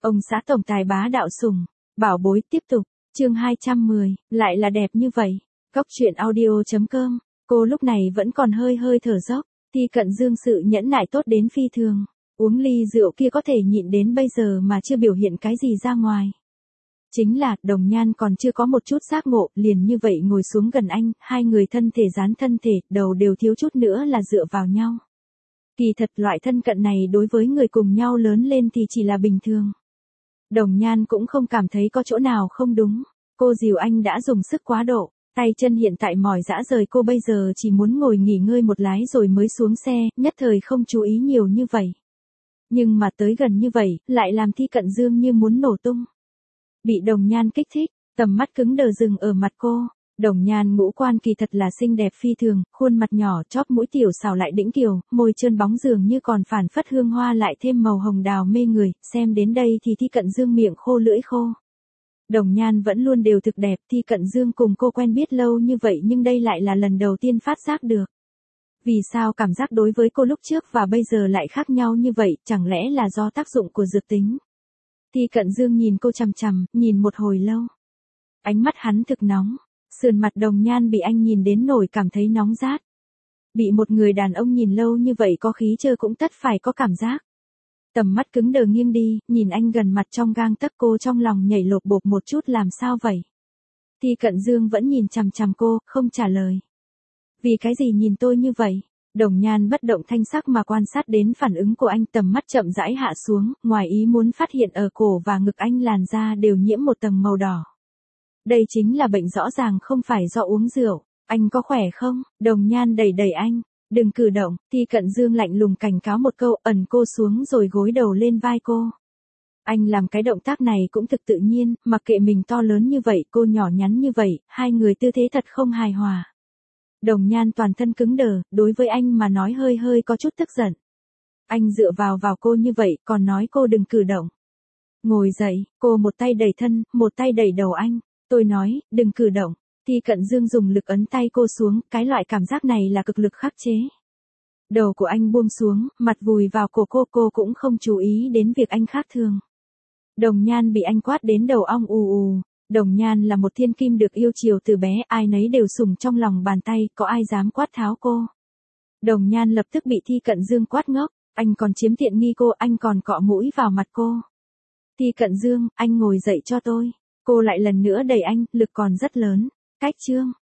Ông xã tổng tài bá đạo sủng, bảo bối tiếp tục, chương 210, lại là đẹp như vậy. Góc truyện audio.com, cô lúc này vẫn còn hơi hơi thở dốc, Thi Cận Dương sự nhẫn nại tốt đến phi thường. Uống ly rượu kia có thể nhịn đến bây giờ mà chưa biểu hiện cái gì ra ngoài. Chính là, Đồng Nhan còn chưa có một chút giác ngộ, liền như vậy ngồi xuống gần anh, hai người thân thể dán thân thể, đầu đều thiếu chút nữa là dựa vào nhau. Kỳ thật loại thân cận này đối với người cùng nhau lớn lên thì chỉ là bình thường. Đồng Nhan cũng không cảm thấy có chỗ nào không đúng. Cô dìu anh đã dùng sức quá độ, tay chân hiện tại mỏi dã rời, cô bây giờ chỉ muốn ngồi nghỉ ngơi một lát rồi mới xuống xe, nhất thời không chú ý nhiều như vậy. Nhưng mà tới gần như vậy, lại làm Thi Cận Dương như muốn nổ tung. Bị Đồng Nhan kích thích, tầm mắt cứng đờ dừng ở mặt cô. Đồng Nhan ngũ quan kỳ thật là xinh đẹp phi thường, khuôn mặt nhỏ, chóp mũi tiểu xảo lại đĩnh kiều, môi trơn bóng dường như còn phản phất hương hoa lại thêm màu hồng đào mê người, xem đến đây thì Thi Cận Dương miệng khô lưỡi khô. Đồng Nhan vẫn luôn đều thực đẹp, Thi Cận Dương cùng cô quen biết lâu như vậy nhưng đây lại là lần đầu tiên phát giác được. Vì sao cảm giác đối với cô lúc trước và bây giờ lại khác nhau như vậy, chẳng lẽ là do tác dụng của dược tính? Thi Cận Dương nhìn cô chằm chằm, nhìn một hồi lâu. Ánh mắt hắn thực nóng, sườn mặt Đồng Nhan bị anh nhìn đến nổi cảm thấy nóng rát. Bị một người đàn ông nhìn lâu như vậy có khí chơ cũng tất phải có cảm giác. Tầm mắt cứng đờ nghiêng đi, nhìn anh gần mặt trong gang tấc, cô trong lòng nhảy lột bột một chút, làm sao vậy? Thi Cận Dương vẫn nhìn chằm chằm cô, không trả lời. Vì cái gì nhìn tôi như vậy? Đồng Nhan bất động thanh sắc mà quan sát đến phản ứng của anh, tầm mắt chậm rãi hạ xuống, ngoài ý muốn phát hiện ở cổ và ngực anh làn da đều nhiễm một tầng màu đỏ. Đây chính là bệnh rõ ràng không phải do uống rượu. Anh có khỏe không? Đồng Nhan đẩy đẩy anh. Đừng cử động. Thi Cận Dương lạnh lùng cảnh cáo một câu, ẩn cô xuống rồi gối đầu lên vai cô. Anh làm cái động tác này cũng thực tự nhiên, mặc kệ mình to lớn như vậy, cô nhỏ nhắn như vậy, hai người tư thế thật không hài hòa. Đồng Nhan toàn thân cứng đờ, đối với anh mà nói hơi hơi có chút tức giận. Anh dựa vào cô như vậy, còn nói cô đừng cử động. Ngồi dậy, cô một tay đẩy thân, một tay đẩy đầu anh. Tôi nói, đừng cử động. Thi Cận Dương dùng lực ấn tay cô xuống, cái loại cảm giác này là cực lực khắc chế. Đầu của anh buông xuống, mặt vùi vào cổ cô cũng không chú ý đến việc anh khác thường. Đồng Nhan bị anh quát đến đầu ong ù ù. Đồng Nhan là một thiên kim được yêu chiều từ bé, ai nấy đều sủng trong lòng bàn tay, có ai dám quát tháo cô. Đồng Nhan lập tức bị Thi Cận Dương quát ngốc, anh còn chiếm tiện nghi cô, anh còn cọ mũi vào mặt cô. Thi Cận Dương, anh ngồi dậy cho tôi. Cô lại lần nữa đẩy anh, lực còn rất lớn. Cách chương.